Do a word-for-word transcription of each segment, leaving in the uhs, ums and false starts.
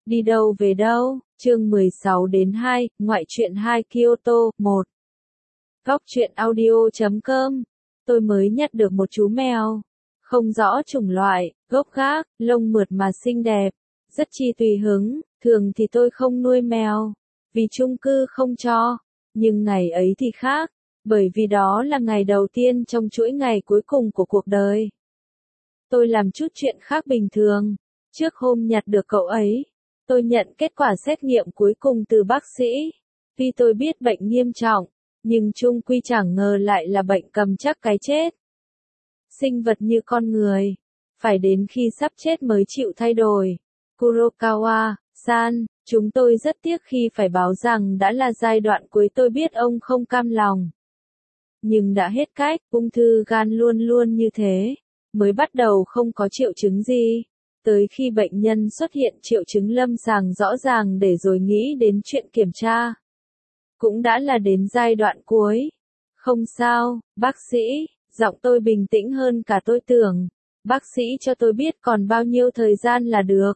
Đi đâu về đâu? Chương mười sáu đến hai, ngoại truyện hai Kyoto, một. Góc truyện audio chấm com. Tôi mới nhặt được một chú mèo. Không rõ chủng loại, gốc gác, lông mượt mà xinh đẹp. Rất chi tùy hứng, thường thì tôi không nuôi mèo. Vì chung cư không cho. Nhưng ngày ấy thì khác. Bởi vì đó là ngày đầu tiên trong chuỗi ngày cuối cùng của cuộc đời. Tôi làm chút chuyện khác bình thường. Trước hôm nhặt được cậu ấy, tôi nhận kết quả xét nghiệm cuối cùng từ bác sĩ. Tuy tôi biết bệnh nghiêm trọng, nhưng chung quy chẳng ngờ lại là bệnh cầm chắc cái chết. Sinh vật như con người, phải đến khi sắp chết mới chịu thay đổi. Kurokawa-san, chúng tôi rất tiếc khi phải báo rằng đã là giai đoạn cuối, tôi biết ông không cam lòng. Nhưng đã hết cách, ung thư gan luôn luôn như thế. Mới bắt đầu không có triệu chứng gì. Tới khi bệnh nhân xuất hiện triệu chứng lâm sàng rõ ràng để rồi nghĩ đến chuyện kiểm tra. Cũng đã là đến giai đoạn cuối. Không sao, bác sĩ, giọng tôi bình tĩnh hơn cả tôi tưởng. Bác sĩ cho tôi biết còn bao nhiêu thời gian là được.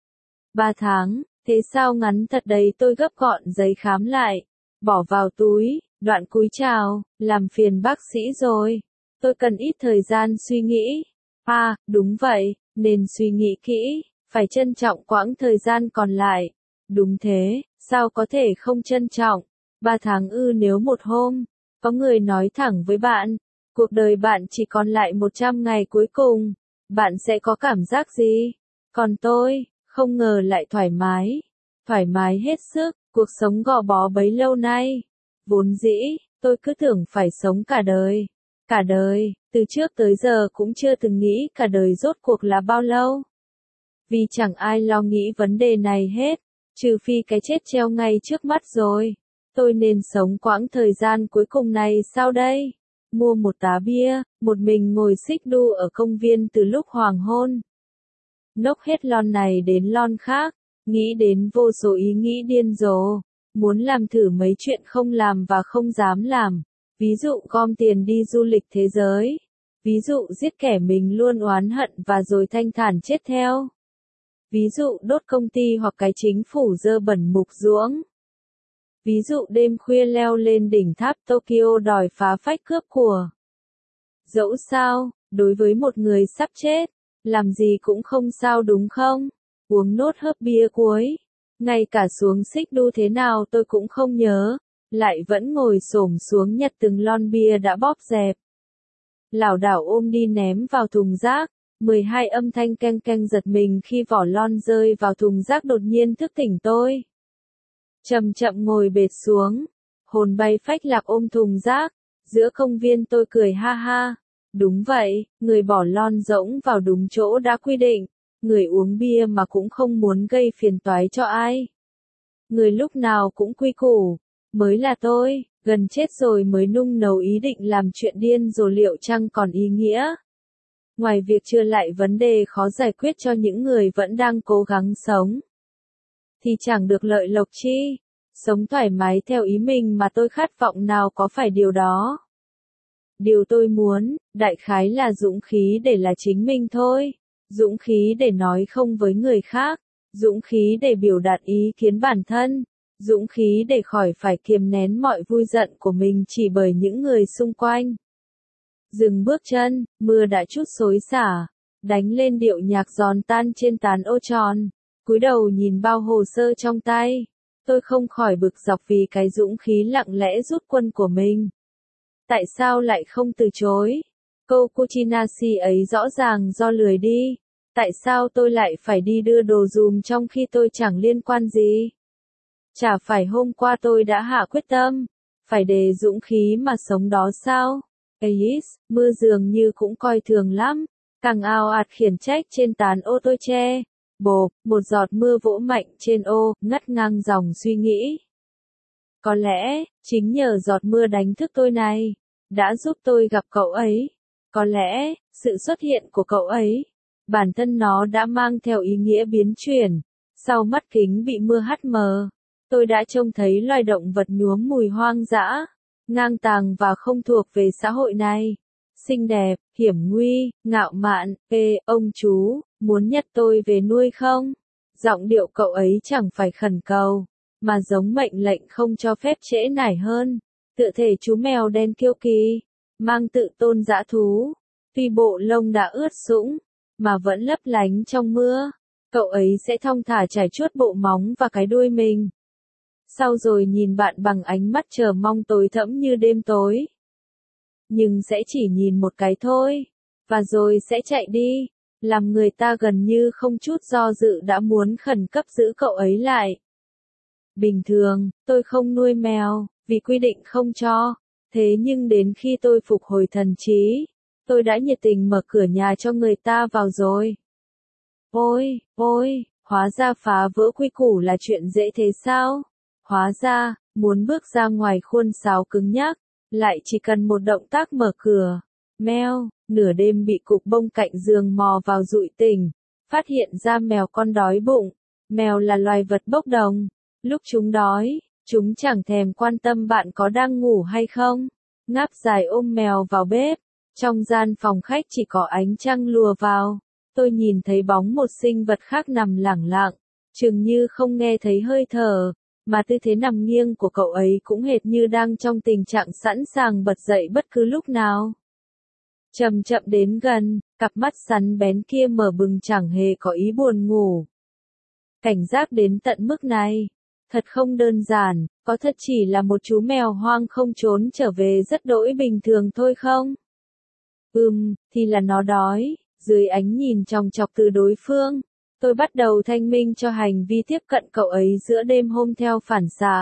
Ba tháng, thế sao ngắn thật đấy, tôi gấp gọn giấy khám lại. Bỏ vào túi, đoạn cúi chào, làm phiền bác sĩ rồi. Tôi cần ít thời gian suy nghĩ. À, đúng vậy. Nên suy nghĩ kỹ, phải trân trọng quãng thời gian còn lại. Đúng thế, sao có thể không trân trọng? Ba tháng ư? Nếu một hôm, có người nói thẳng với bạn, cuộc đời bạn chỉ còn lại một trăm ngày cuối cùng, bạn sẽ có cảm giác gì? Còn tôi, không ngờ lại thoải mái. Thoải mái hết sức, cuộc sống gò bó bấy lâu nay. Vốn dĩ, tôi cứ tưởng phải sống cả đời. Cả đời, từ trước tới giờ cũng chưa từng nghĩ cả đời rốt cuộc là bao lâu. Vì chẳng ai lo nghĩ vấn đề này hết, trừ phi cái chết treo ngay trước mắt rồi. Tôi nên sống quãng thời gian cuối cùng này sao đây? Mua một tá bia, một mình ngồi xích đu ở công viên từ lúc hoàng hôn. Nốc hết lon này đến lon khác, nghĩ đến vô số ý nghĩ điên rồ. Muốn làm thử mấy chuyện không làm và không dám làm. Ví dụ gom tiền đi du lịch thế giới. Ví dụ giết kẻ mình luôn oán hận và rồi thanh thản chết theo. Ví dụ đốt công ty hoặc cái chính phủ dơ bẩn mục ruỗng. Ví dụ đêm khuya leo lên đỉnh tháp Tokyo đòi phá phách cướp của. Dẫu sao, đối với một người sắp chết, làm gì cũng không sao đúng không? Uống nốt hớp bia cuối. Ngay cả xuống xích đu thế nào tôi cũng không nhớ. Lại vẫn ngồi xổm xuống nhặt từng lon bia đã bóp dẹp. Lảo đảo ôm đi ném vào thùng rác. mười hai âm thanh keng keng giật mình khi vỏ lon rơi vào thùng rác đột nhiên thức tỉnh tôi. Chậm chậm ngồi bệt xuống. Hồn bay phách lạc ôm thùng rác. Giữa công viên tôi cười ha ha. Đúng vậy, người bỏ lon rỗng vào đúng chỗ đã quy định. Người uống bia mà cũng không muốn gây phiền toái cho ai. Người lúc nào cũng quy củ. Mới là tôi, gần chết rồi mới nung nấu ý định làm chuyện điên rồ, liệu chăng còn ý nghĩa? Ngoài việc chưa lại vấn đề khó giải quyết cho những người vẫn đang cố gắng sống, thì chẳng được lợi lộc chi. Sống thoải mái theo ý mình mà tôi khát vọng nào có phải điều đó. Điều tôi muốn, đại khái là dũng khí để là chính mình thôi. Dũng khí để nói không với người khác. Dũng khí để biểu đạt ý kiến bản thân. Dũng khí để khỏi phải kiềm nén mọi vui giận của mình chỉ bởi những người xung quanh. Dừng bước chân, mưa đã chút xối xả, đánh lên điệu nhạc giòn tan trên tán ô tròn. Cúi đầu nhìn bao hồ sơ trong tay, tôi không khỏi bực dọc vì cái dũng khí lặng lẽ rút quân của mình. Tại sao lại không từ chối? Câu Kuchinashi ấy rõ ràng do lười đi. Tại sao tôi lại phải đi đưa đồ dùm trong khi tôi chẳng liên quan gì? Chả phải hôm qua tôi đã hạ quyết tâm, phải đề dũng khí mà sống đó sao? Ais, mưa dường như cũng coi thường lắm, càng ào ạt khiển trách trên tán ô tôi che. Bộp, một giọt mưa vỗ mạnh trên ô, ngắt ngang dòng suy nghĩ. Có lẽ, chính nhờ giọt mưa đánh thức tôi này, đã giúp tôi gặp cậu ấy. Có lẽ, sự xuất hiện của cậu ấy, bản thân nó đã mang theo ý nghĩa biến chuyển. Sau mắt kính bị mưa hắt mờ, tôi đã trông thấy loài động vật nhuốm mùi hoang dã, ngang tàng và không thuộc về xã hội này. Xinh đẹp, hiểm nguy, ngạo mạn. Ê, ông chú, muốn nhặt tôi về nuôi không? Giọng điệu cậu ấy chẳng phải khẩn cầu, mà giống mệnh lệnh không cho phép trễ nải hơn. Tựa thể chú mèo đen kiêu kỳ, mang tự tôn dã thú. Tuy bộ lông đã ướt sũng, mà vẫn lấp lánh trong mưa. Cậu ấy sẽ thong thả trải chuốt bộ móng và cái đuôi mình. Sau rồi nhìn bạn bằng ánh mắt chờ mong tối thẫm như đêm tối. Nhưng sẽ chỉ nhìn một cái thôi, và rồi sẽ chạy đi, làm người ta gần như không chút do dự đã muốn khẩn cấp giữ cậu ấy lại. Bình thường, tôi không nuôi mèo, vì quy định không cho, thế nhưng đến khi tôi phục hồi thần trí, tôi đã nhiệt tình mở cửa nhà cho người ta vào rồi. Ôi, ôi, hóa ra phá vỡ quy củ là chuyện dễ thế sao? Hóa ra, muốn bước ra ngoài khuôn sáo cứng nhắc, lại chỉ cần một động tác mở cửa. Mèo, nửa đêm bị cục bông cạnh giường mò vào dụi tỉnh, phát hiện ra mèo con đói bụng. Mèo là loài vật bốc đồng. Lúc chúng đói, chúng chẳng thèm quan tâm bạn có đang ngủ hay không. Ngáp dài ôm mèo vào bếp. Trong gian phòng khách chỉ có ánh trăng lùa vào. Tôi nhìn thấy bóng một sinh vật khác nằm lẳng lặng, chừng như không nghe thấy hơi thở, mà tư thế nằm nghiêng của cậu ấy cũng hệt như đang trong tình trạng sẵn sàng bật dậy bất cứ lúc nào. Chậm chậm đến gần, cặp mắt sắn bén kia mở bừng chẳng hề có ý buồn ngủ. Cảnh giác đến tận mức này, thật không đơn giản, có thật chỉ là một chú mèo hoang không trốn trở về rất đỗi bình thường thôi không? Ừm, thì là nó đói. Dưới ánh nhìn chòng chọc từ đối phương, tôi bắt đầu thanh minh cho hành vi tiếp cận cậu ấy giữa đêm hôm theo phản xạ.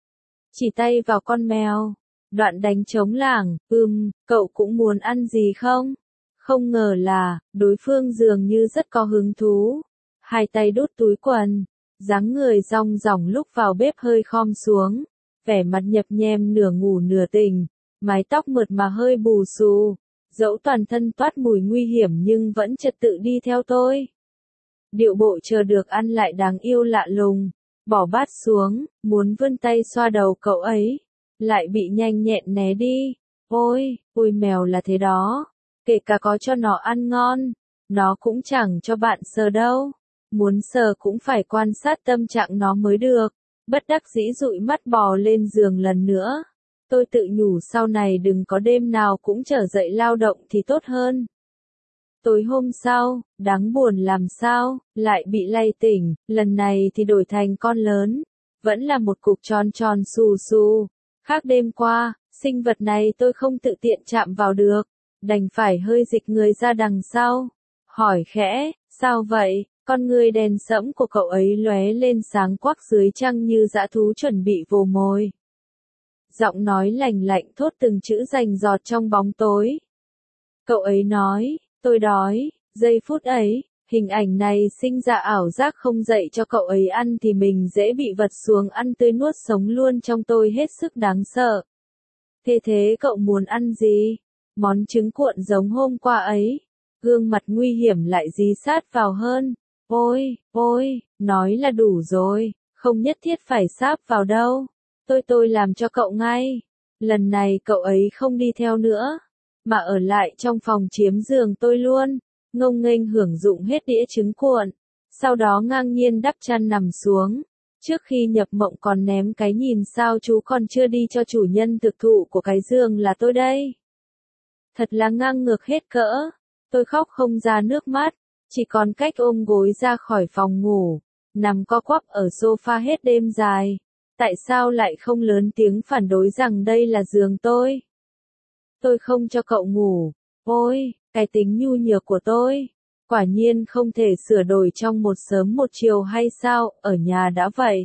Chỉ tay vào con mèo, đoạn đánh trống lảng, ừm, cậu cũng muốn ăn gì không? Không ngờ là, đối phương dường như rất có hứng thú. Hai tay đút túi quần, dáng người rong ròng lúc vào bếp hơi khom xuống, vẻ mặt nhập nhem nửa ngủ nửa tỉnh, mái tóc mượt mà hơi bù xù. Dẫu toàn thân toát mùi nguy hiểm nhưng vẫn trật tự đi theo tôi. Điệu bộ chờ được ăn lại đáng yêu lạ lùng, bỏ bát xuống, muốn vươn tay xoa đầu cậu ấy, lại bị nhanh nhẹn né đi. Ôi, ôi mèo là thế đó, kể cả có cho nó ăn ngon, nó cũng chẳng cho bạn sờ đâu. Muốn sờ cũng phải quan sát tâm trạng nó mới được. Bất đắc dĩ dụi mắt bò lên giường lần nữa. Tôi tự nhủ sau này đừng có đêm nào cũng trở dậy lao động thì tốt hơn. Tối hôm sau, đáng buồn làm sao, lại bị lay tỉnh, lần này thì đổi thành con lớn. Vẫn là một cục tròn tròn xù xù. Khác đêm qua, sinh vật này tôi không tự tiện chạm vào được. Đành phải hơi dịch người ra đằng sau. Hỏi khẽ, sao vậy? Con người đèn sẫm của cậu ấy lóe lên sáng quắc dưới trăng như dã thú chuẩn bị vồ mồi. Giọng nói lành lạnh thốt từng chữ rành rọt trong bóng tối. Cậu ấy nói, tôi đói. Giây phút ấy, hình ảnh này sinh ra ảo giác không dậy cho cậu ấy ăn thì mình dễ bị vật xuồng ăn tươi nuốt sống luôn trong tôi hết sức đáng sợ. Thế thế cậu muốn ăn gì? Món trứng cuộn giống hôm qua ấy. Gương mặt nguy hiểm lại dí sát vào hơn. Ôi, ôi, nói là đủ rồi, không nhất thiết phải sáp vào đâu. Tôi tôi làm cho cậu ngay. Lần này cậu ấy không đi theo nữa, mà ở lại trong phòng chiếm giường tôi luôn, ngông nghênh hưởng dụng hết đĩa trứng cuộn. Sau đó ngang nhiên đắp chăn nằm xuống. Trước khi nhập mộng còn ném cái nhìn sao chú còn chưa đi cho chủ nhân thực thụ của cái giường là tôi đây. Thật là ngang ngược hết cỡ. Tôi khóc không ra nước mắt, chỉ còn cách ôm gối ra khỏi phòng ngủ, nằm co quắp ở sofa hết đêm dài. Tại sao lại không lớn tiếng phản đối rằng đây là giường tôi? Tôi không cho cậu ngủ. Ôi, cái tính nhu nhược của tôi. Quả nhiên không thể sửa đổi trong một sớm một chiều hay sao, ở nhà đã vậy.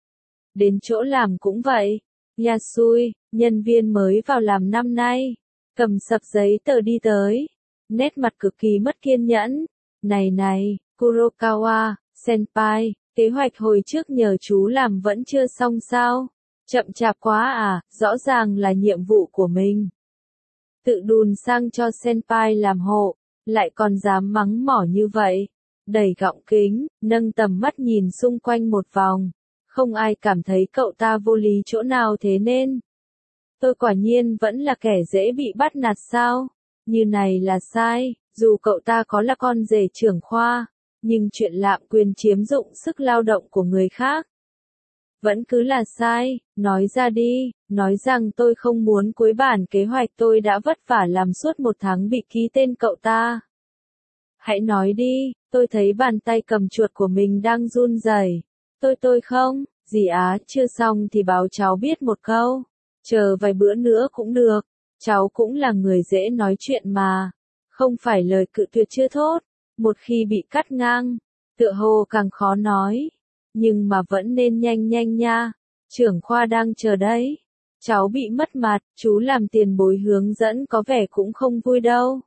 Đến chỗ làm cũng vậy. Yasui, nhân viên mới vào làm năm nay, cầm sập giấy tờ đi tới. Nét mặt cực kỳ mất kiên nhẫn. Này này, Kurokawa, senpai, kế hoạch hồi trước nhờ chú làm vẫn chưa xong sao? Chậm chạp quá à, rõ ràng là nhiệm vụ của mình. Tự đùn sang cho senpai làm hộ, lại còn dám mắng mỏ như vậy. Đẩy gọng kính, nâng tầm mắt nhìn xung quanh một vòng. Không ai cảm thấy cậu ta vô lý chỗ nào thế nên. Tôi quả nhiên vẫn là kẻ dễ bị bắt nạt sao? Như này là sai, dù cậu ta có là con rể trưởng khoa, Nhưng chuyện lạm quyền chiếm dụng sức lao động của người khác vẫn cứ là sai, nói ra đi, nói rằng tôi không muốn cuối bản kế hoạch tôi đã vất vả làm suốt một tháng bị ký tên cậu ta. Hãy nói đi, tôi thấy bàn tay cầm chuột của mình đang run rẩy. Tôi tôi không, dì Á, chưa xong thì báo cháu biết một câu. Chờ vài bữa nữa cũng được, cháu cũng là người dễ nói chuyện mà. Không phải lời cự tuyệt chưa thốt, một khi bị cắt ngang, tựa hồ càng khó nói. Nhưng mà vẫn nên nhanh nhanh nha, trưởng khoa đang chờ đấy. Cháu bị mất mặt, chú làm tiền bối hướng dẫn có vẻ cũng không vui đâu.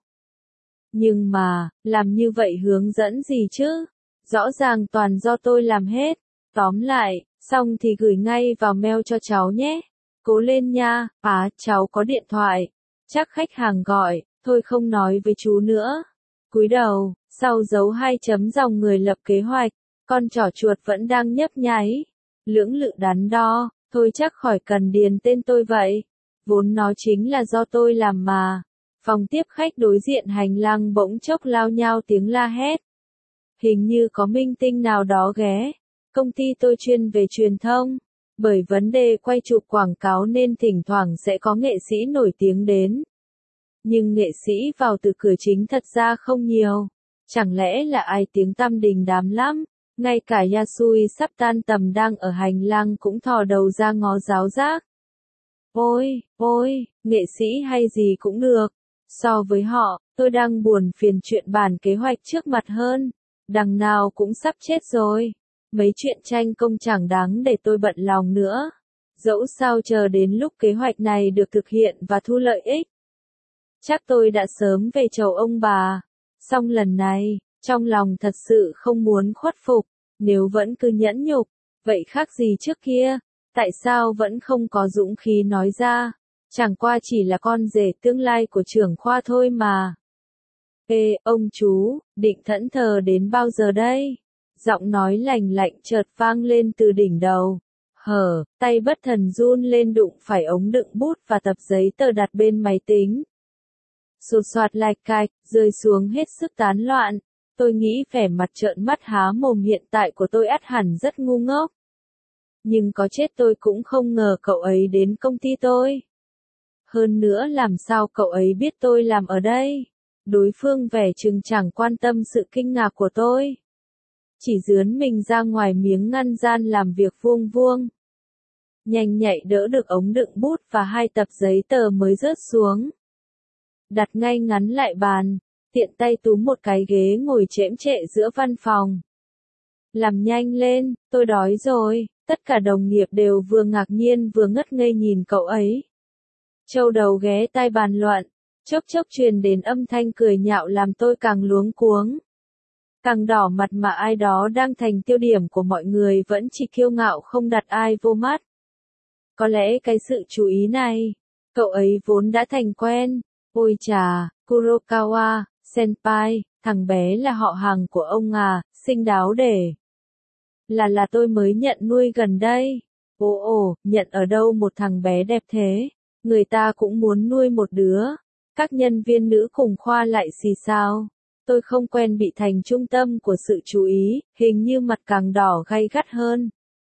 Nhưng mà, làm như vậy hướng dẫn gì chứ? Rõ ràng toàn do tôi làm hết. Tóm lại, xong thì gửi ngay vào mail cho cháu nhé. Cố lên nha, á, cháu có điện thoại. Chắc khách hàng gọi, thôi không nói với chú nữa. Cúi đầu, sau dấu hai chấm dòng người lập kế hoạch, con trỏ chuột vẫn đang nhấp nháy. Lưỡng lự đắn đo, thôi chắc khỏi cần điền tên tôi vậy. Vốn nó chính là do tôi làm mà. Phòng tiếp khách đối diện hành lang bỗng chốc lao nhao tiếng la hét. Hình như có minh tinh nào đó ghé. Công ty tôi chuyên về truyền thông. Bởi vấn đề quay chụp quảng cáo nên thỉnh thoảng sẽ có nghệ sĩ nổi tiếng đến. Nhưng nghệ sĩ vào từ cửa chính thật ra không nhiều. Chẳng lẽ là ai tiếng tăm đình đám lắm? Ngay cả Yasui sắp tan tầm đang ở hành lang cũng thò đầu ra ngó giáo giác. Ôi, ôi, nghệ sĩ hay gì cũng được. So với họ, tôi đang buồn phiền chuyện bản kế hoạch trước mặt hơn. Đằng nào cũng sắp chết rồi. Mấy chuyện tranh công chẳng đáng để tôi bận lòng nữa. Dẫu sao chờ đến lúc kế hoạch này được thực hiện và thu lợi ích. Chắc tôi đã sớm về chầu ông bà. Song lần này, trong lòng thật sự không muốn khuất phục. Nếu vẫn cứ nhẫn nhục, vậy khác gì trước kia? Tại sao vẫn không có dũng khí nói ra? Chẳng qua chỉ là con rể tương lai của trưởng khoa thôi mà. Ê, ông chú, định thẫn thờ đến bao giờ đây? Giọng nói lành lạnh chợt vang lên từ đỉnh đầu. Hở, tay bất thần run lên đụng phải ống đựng bút và tập giấy tờ đặt bên máy tính. Sột soạt lạch cạch, rơi xuống hết sức tán loạn. Tôi nghĩ vẻ mặt trợn mắt há mồm hiện tại của tôi ắt hẳn rất ngu ngốc. Nhưng có chết tôi cũng không ngờ cậu ấy đến công ty tôi. Hơn nữa làm sao cậu ấy biết tôi làm ở đây? Đối phương vẻ chừng chẳng quan tâm sự kinh ngạc của tôi. Chỉ dướn mình ra ngoài miếng ngăn gian làm việc vuông vuông. Nhanh nhạy đỡ được ống đựng bút và hai tập giấy tờ mới rớt xuống. Đặt ngay ngắn lại bàn, tiện tay túm một cái ghế ngồi chễm chệ giữa văn phòng. Làm nhanh lên, tôi đói rồi, tất cả đồng nghiệp đều vừa ngạc nhiên vừa ngất ngây nhìn cậu ấy. Châu đầu ghé tai bàn luận, chốc chốc truyền đến âm thanh cười nhạo làm tôi càng luống cuống. Càng đỏ mặt mà ai đó đang thành tiêu điểm của mọi người vẫn chỉ kiêu ngạo không đặt ai vô mắt. Có lẽ cái sự chú ý này, cậu ấy vốn đã thành quen. Ôi chà, Kurokawa, senpai, thằng bé là họ hàng của ông à, xinh đáo để. Là là tôi mới nhận nuôi gần đây. Ồ ồ, nhận ở đâu một thằng bé đẹp thế? Người ta cũng muốn nuôi một đứa. Các nhân viên nữ cùng khoa lại xì xào. Tôi không quen bị thành trung tâm của sự chú ý, hình như mặt càng đỏ gay gắt hơn.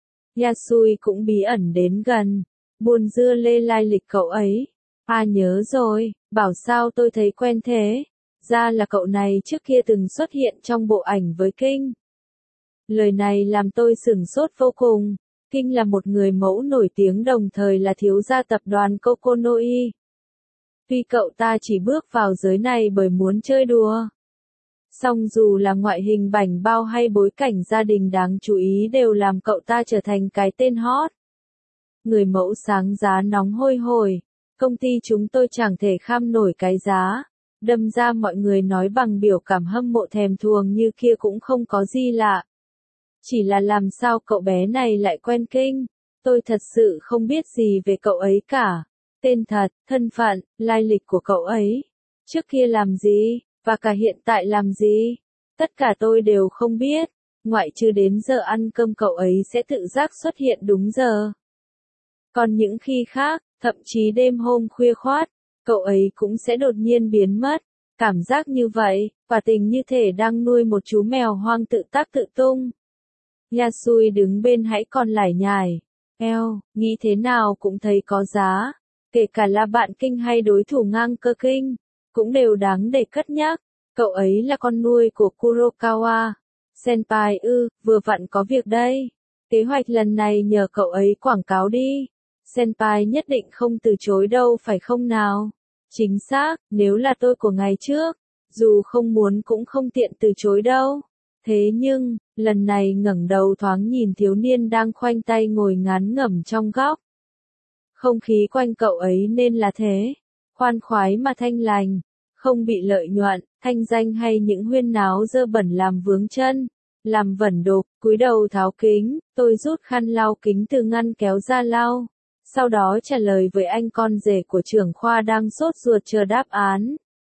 Yasui cũng bí ẩn đến gần. Buồn dưa lê lai lịch cậu ấy. À nhớ rồi, bảo sao tôi thấy quen thế. Ra là cậu này trước kia từng xuất hiện trong bộ ảnh với Kinh. Lời này làm tôi sửng sốt vô cùng. Kinh là một người mẫu nổi tiếng đồng thời là thiếu gia tập đoàn Kokonoi. Tuy cậu ta chỉ bước vào giới này bởi muốn chơi đùa. Song dù là ngoại hình bảnh bao hay bối cảnh gia đình đáng chú ý đều làm cậu ta trở thành cái tên hot. Người mẫu sáng giá nóng hôi hổi. Công ty chúng tôi chẳng thể kham nổi cái giá. Đâm ra mọi người nói bằng biểu cảm hâm mộ thèm thuồng như kia cũng không có gì lạ. Chỉ là làm sao cậu bé này lại quen Kinh. Tôi thật sự không biết gì về cậu ấy cả. Tên thật, thân phận, lai lịch của cậu ấy. Trước kia làm gì, và cả hiện tại làm gì. Tất cả tôi đều không biết. Ngoại trừ đến giờ ăn cơm cậu ấy sẽ tự giác xuất hiện đúng giờ. Còn những khi khác, thậm chí đêm hôm khuya khoát, cậu ấy cũng sẽ đột nhiên biến mất. Cảm giác như vậy, quả tình như thể đang nuôi một chú mèo hoang tự tác tự tung. Yasui đứng bên hãy còn lải nhải. Eo, nghĩ thế nào cũng thấy có giá. Kể cả là bạn kinh hay đối thủ ngang cơ kinh, cũng đều đáng để cất nhắc. Cậu ấy là con nuôi của Kurokawa. Senpai ư, vừa vặn có việc đây. Kế hoạch lần này nhờ cậu ấy quảng cáo đi. Senpai nhất định không từ chối đâu phải không nào? Chính xác, nếu là tôi của ngày trước, dù không muốn cũng không tiện từ chối đâu. Thế nhưng, lần này ngẩng đầu thoáng nhìn thiếu niên đang khoanh tay ngồi ngán ngẩm trong góc. Không khí quanh cậu ấy nên là thế, khoan khoái mà thanh lành, không bị lợi nhuận, thanh danh hay những huyên náo dơ bẩn làm vướng chân, làm vẩn đục, cúi đầu tháo kính, tôi rút khăn lau kính từ ngăn kéo ra lau. Sau đó trả lời với anh con rể của trưởng khoa đang sốt ruột chờ đáp án.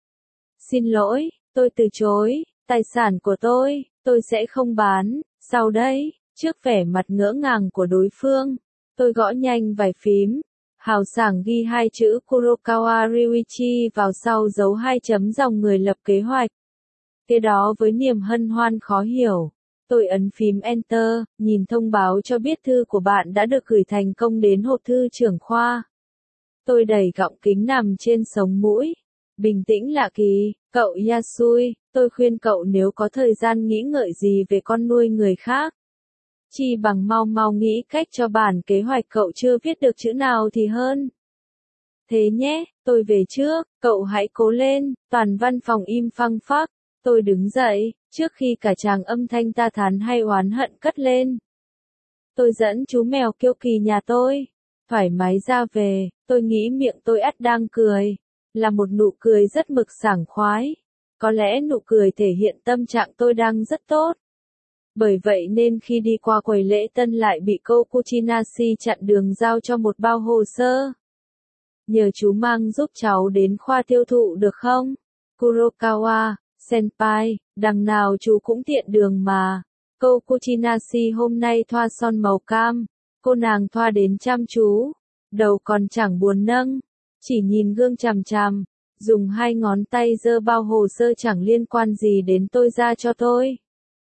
Xin lỗi, tôi từ chối, tài sản của tôi, tôi sẽ không bán, sau đấy, trước vẻ mặt ngỡ ngàng của đối phương, tôi gõ nhanh vài phím, hào sảng ghi hai chữ Kurokawa Ryuichi vào sau dấu hai chấm dòng người lập kế hoạch. Kế đó với niềm hân hoan khó hiểu. Tôi ấn phím Enter, nhìn thông báo cho biết thư của bạn đã được gửi thành công đến hộp thư trưởng khoa. Tôi đẩy gọng kính nằm trên sống mũi. Bình tĩnh lạ kỳ, cậu Yasui, tôi khuyên cậu nếu có thời gian nghĩ ngợi gì về con nuôi người khác. Chi bằng mau mau nghĩ cách cho bản kế hoạch cậu chưa viết được chữ nào thì hơn. Thế nhé, tôi về trước, cậu hãy cố lên, toàn văn phòng im phăng phắc. Tôi đứng dậy, trước khi cả tràng âm thanh ta thán hay oán hận cất lên. Tôi dẫn chú mèo kiêu kỳ nhà tôi, thoải mái ra về, tôi nghĩ miệng tôi ắt đang cười, là một nụ cười rất mực sảng khoái. Có lẽ nụ cười thể hiện tâm trạng tôi đang rất tốt. Bởi vậy nên khi đi qua quầy lễ tân lại bị cô Kuchinashi chặn đường giao cho một bao hồ sơ. Nhờ chú mang giúp cháu đến khoa tiêu thụ được không? Kurokawa, Senpai, đằng nào chú cũng tiện đường mà. Cô Kuchinashi hôm nay thoa son màu cam, cô nàng thoa đến chăm chú, đầu còn chẳng buồn nâng, chỉ nhìn gương chằm chằm, dùng hai ngón tay giơ bao hồ sơ chẳng liên quan gì đến tôi ra cho tôi.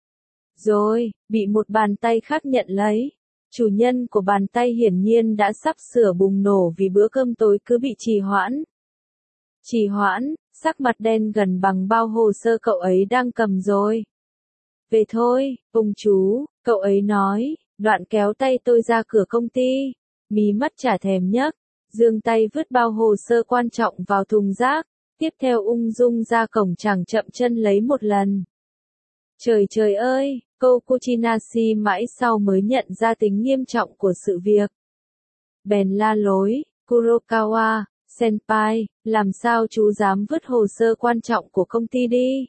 Rồi, bị một bàn tay khác nhận lấy. Chủ nhân của bàn tay hiển nhiên đã sắp sửa bùng nổ vì bữa cơm tối cứ bị trì hoãn. Trì hoãn, sắc mặt đen gần bằng bao hồ sơ cậu ấy đang cầm rồi. Về thôi, ông chú, cậu ấy nói, đoạn kéo tay tôi ra cửa công ty, mí mắt chả thèm nhấc, giương tay vứt bao hồ sơ quan trọng vào thùng rác, tiếp theo ung dung ra cổng chẳng chậm chân lấy một lần. Trời trời ơi, cô Kuchinashi mãi sau mới nhận ra tính nghiêm trọng của sự việc. Bèn la lối, Kurokawa, Senpai, làm sao chú dám vứt hồ sơ quan trọng của công ty đi?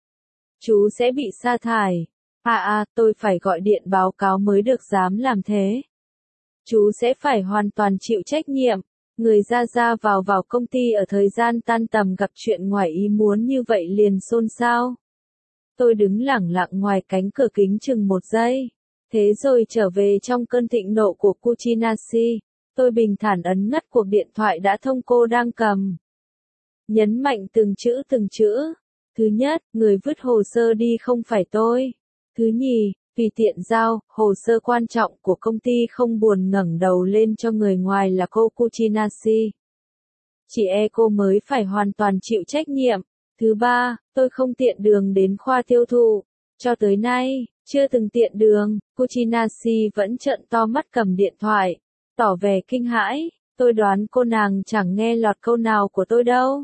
Chú sẽ bị sa thải. À à, tôi phải gọi điện báo cáo mới được dám làm thế. Chú sẽ phải hoàn toàn chịu trách nhiệm. Người ra ra vào vào công ty ở thời gian tan tầm gặp chuyện ngoài ý muốn như vậy liền xôn xao. Tôi đứng lẳng lặng ngoài cánh cửa kính chừng một giây. Thế rồi trở về trong cơn thịnh nộ của Kuchinashi. Tôi bình thản ấn ngắt cuộc điện thoại đã thông cô đang cầm. Nhấn mạnh từng chữ từng chữ. Thứ nhất, người vứt hồ sơ đi không phải tôi. Thứ nhì, vì tiện giao, hồ sơ quan trọng của công ty không buồn ngẩng đầu lên cho người ngoài là cô Kuchinashi. Chỉ e cô mới phải hoàn toàn chịu trách nhiệm. Thứ ba, tôi không tiện đường đến khoa tiêu thụ. Cho tới nay, chưa từng tiện đường, Kuchinashi vẫn trợn to mắt cầm điện thoại, tỏ vẻ kinh hãi. Tôi đoán cô nàng chẳng nghe lọt câu nào của tôi đâu.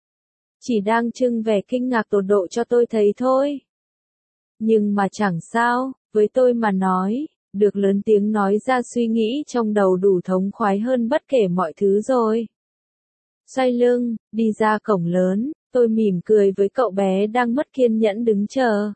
Chỉ đang trưng vẻ kinh ngạc tột độ cho tôi thấy thôi. Nhưng mà chẳng sao, với tôi mà nói, được lớn tiếng nói ra suy nghĩ trong đầu đủ thống khoái hơn bất kể mọi thứ rồi. Xoay lưng, đi ra cổng lớn, tôi mỉm cười với cậu bé đang mất kiên nhẫn đứng chờ.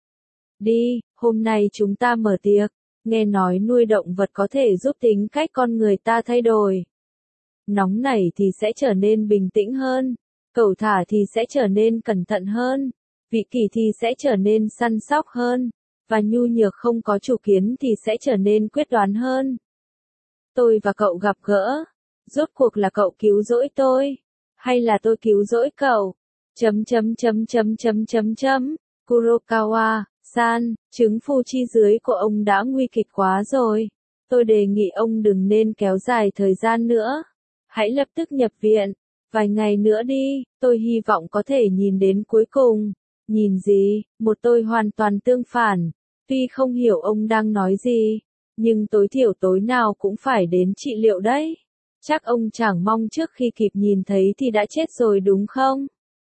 Đi, hôm nay chúng ta mở tiệc, nghe nói nuôi động vật có thể giúp tính cách con người ta thay đổi. Nóng nảy thì sẽ trở nên bình tĩnh hơn, cẩu thả thì sẽ trở nên cẩn thận hơn, vị kỷ thì sẽ trở nên săn sóc hơn, và nhu nhược không có chủ kiến thì sẽ trở nên quyết đoán hơn. Tôi và cậu gặp gỡ, rốt cuộc là cậu cứu rỗi tôi, hay là tôi cứu rỗi cậu? Chấm chấm chấm chấm chấm chấm chấm. Kurokawa, san, chứng phu chi dưới của ông đã nguy kịch quá rồi. Tôi đề nghị ông đừng nên kéo dài thời gian nữa. Hãy lập tức nhập viện. Vài ngày nữa đi, tôi hy vọng có thể nhìn đến cuối cùng. Nhìn gì, một tôi hoàn toàn tương phản. Tuy không hiểu ông đang nói gì, nhưng tối thiểu tối nào cũng phải đến trị liệu đấy. Chắc ông chẳng mong trước khi kịp nhìn thấy thì đã chết rồi đúng không?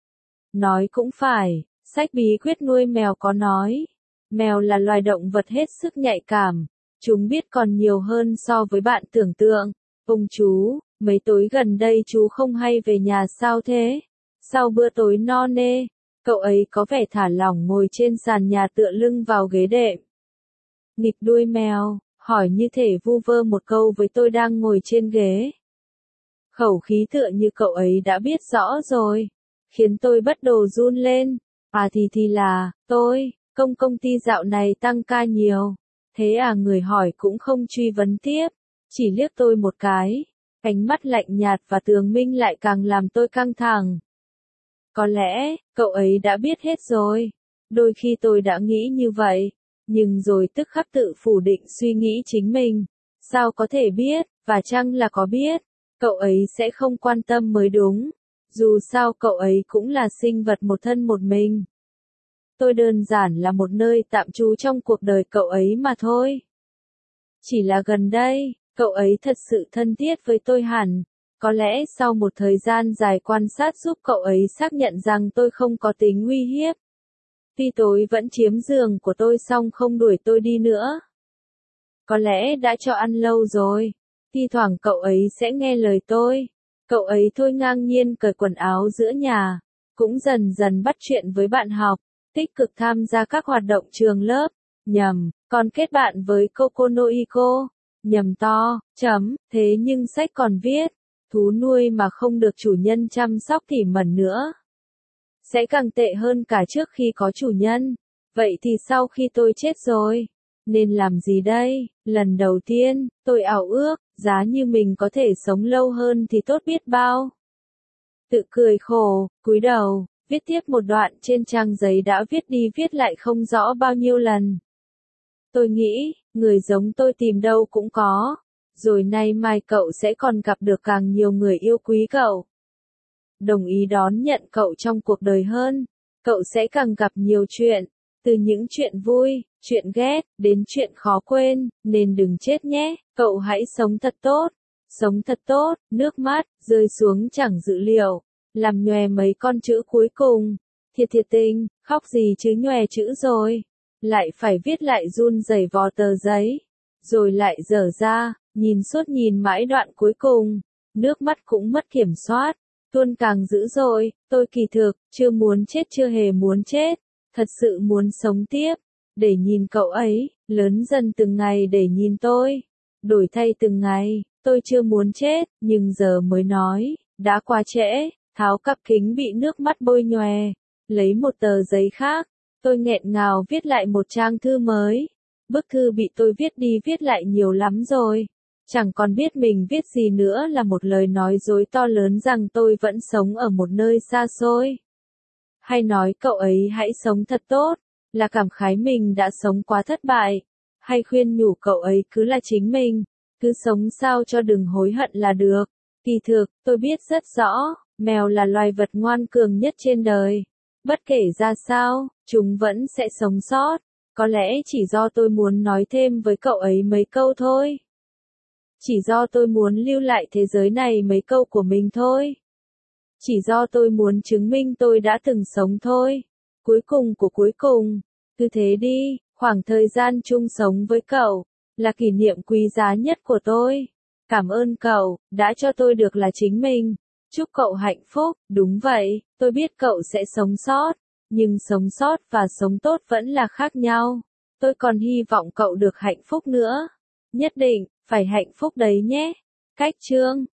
Nói cũng phải, sách bí quyết nuôi mèo có nói. Mèo là loài động vật hết sức nhạy cảm. Chúng biết còn nhiều hơn so với bạn tưởng tượng. Ông chú, mấy tối gần đây chú không hay về nhà sao thế? Sau bữa tối no nê, cậu ấy có vẻ thả lỏng ngồi trên sàn nhà tựa lưng vào ghế đệm. Nghịch đuôi mèo, hỏi như thể vu vơ một câu với tôi đang ngồi trên ghế. Khẩu khí tựa như cậu ấy đã biết rõ rồi, khiến tôi bất đồ run lên. À thì thì là, tôi, công công ty dạo này tăng ca nhiều. Thế à, người hỏi cũng không truy vấn tiếp, chỉ liếc tôi một cái. Ánh mắt lạnh nhạt và tường minh lại càng làm tôi căng thẳng. Có lẽ, cậu ấy đã biết hết rồi. Đôi khi tôi đã nghĩ như vậy, nhưng rồi tức khắc tự phủ định suy nghĩ chính mình. Sao có thể biết, và chăng là có biết, cậu ấy sẽ không quan tâm mới đúng. Dù sao cậu ấy cũng là sinh vật một thân một mình. Tôi đơn giản là một nơi tạm trú trong cuộc đời cậu ấy mà thôi. Chỉ là gần đây, cậu ấy thật sự thân thiết với tôi hẳn. Có lẽ sau một thời gian dài quan sát giúp cậu ấy xác nhận rằng tôi không có tính uy hiếp. Tuy tối vẫn chiếm giường của tôi xong không đuổi tôi đi nữa. Có lẽ đã cho ăn lâu rồi. Thi thoảng cậu ấy sẽ nghe lời tôi. Cậu ấy thôi ngang nhiên cởi quần áo giữa nhà. Cũng dần dần bắt chuyện với bạn học. Tích cực tham gia các hoạt động trường lớp. Nhầm, còn kết bạn với Coco no Iko. Nhầm to, chấm, thế nhưng sách còn viết. Thú nuôi mà không được chủ nhân chăm sóc tỉ mẩn nữa sẽ càng tệ hơn cả trước khi có chủ nhân. Vậy thì sau khi tôi chết rồi, nên làm gì đây? Lần đầu tiên, tôi ảo ước, giá như mình có thể sống lâu hơn thì tốt biết bao. Tự cười khổ, cúi đầu, viết tiếp một đoạn trên trang giấy đã viết đi viết lại không rõ bao nhiêu lần. Tôi nghĩ, người giống tôi tìm đâu cũng có. Rồi nay mai cậu sẽ còn gặp được càng nhiều người yêu quý cậu. Đồng ý đón nhận cậu trong cuộc đời hơn. Cậu sẽ càng gặp nhiều chuyện. Từ những chuyện vui, chuyện ghét, đến chuyện khó quên. Nên đừng chết nhé. Cậu hãy sống thật tốt. Sống thật tốt. Nước mắt, rơi xuống chẳng dự liệu. Làm nhòe mấy con chữ cuối cùng. Thiệt thiệt tình, khóc gì chứ nhòe chữ rồi. Lại phải viết lại run rẩy vò tờ giấy. Rồi lại dở ra. Nhìn suốt nhìn mãi đoạn cuối cùng, nước mắt cũng mất kiểm soát, tuôn càng dữ dội. Tôi kỳ thực, chưa muốn chết, chưa hề muốn chết, thật sự muốn sống tiếp, để nhìn cậu ấy, lớn dần từng ngày để nhìn tôi, đổi thay từng ngày. Tôi chưa muốn chết, nhưng giờ mới nói, đã quá trễ. Tháo cặp kính bị nước mắt bôi nhòe, lấy một tờ giấy khác, tôi nghẹn ngào viết lại một trang thư mới. Bức thư bị tôi viết đi viết lại nhiều lắm rồi. Chẳng còn biết mình viết gì nữa, là một lời nói dối to lớn rằng tôi vẫn sống ở một nơi xa xôi. Hay nói cậu ấy hãy sống thật tốt, là cảm khái mình đã sống quá thất bại. Hay khuyên nhủ cậu ấy cứ là chính mình, cứ sống sao cho đừng hối hận là được. Kỳ thực, tôi biết rất rõ, mèo là loài vật ngoan cường nhất trên đời. Bất kể ra sao, chúng vẫn sẽ sống sót. Có lẽ chỉ do tôi muốn nói thêm với cậu ấy mấy câu thôi. Chỉ do tôi muốn lưu lại thế giới này mấy câu của mình thôi. Chỉ do tôi muốn chứng minh tôi đã từng sống thôi. Cuối cùng của cuối cùng, cứ thế đi, khoảng thời gian chung sống với cậu, là kỷ niệm quý giá nhất của tôi. Cảm ơn cậu, đã cho tôi được là chính mình. Chúc cậu hạnh phúc, đúng vậy, tôi biết cậu sẽ sống sót. Nhưng sống sót và sống tốt vẫn là khác nhau. Tôi còn hy vọng cậu được hạnh phúc nữa. Nhất định, phải hạnh phúc đấy nhé. Cách chương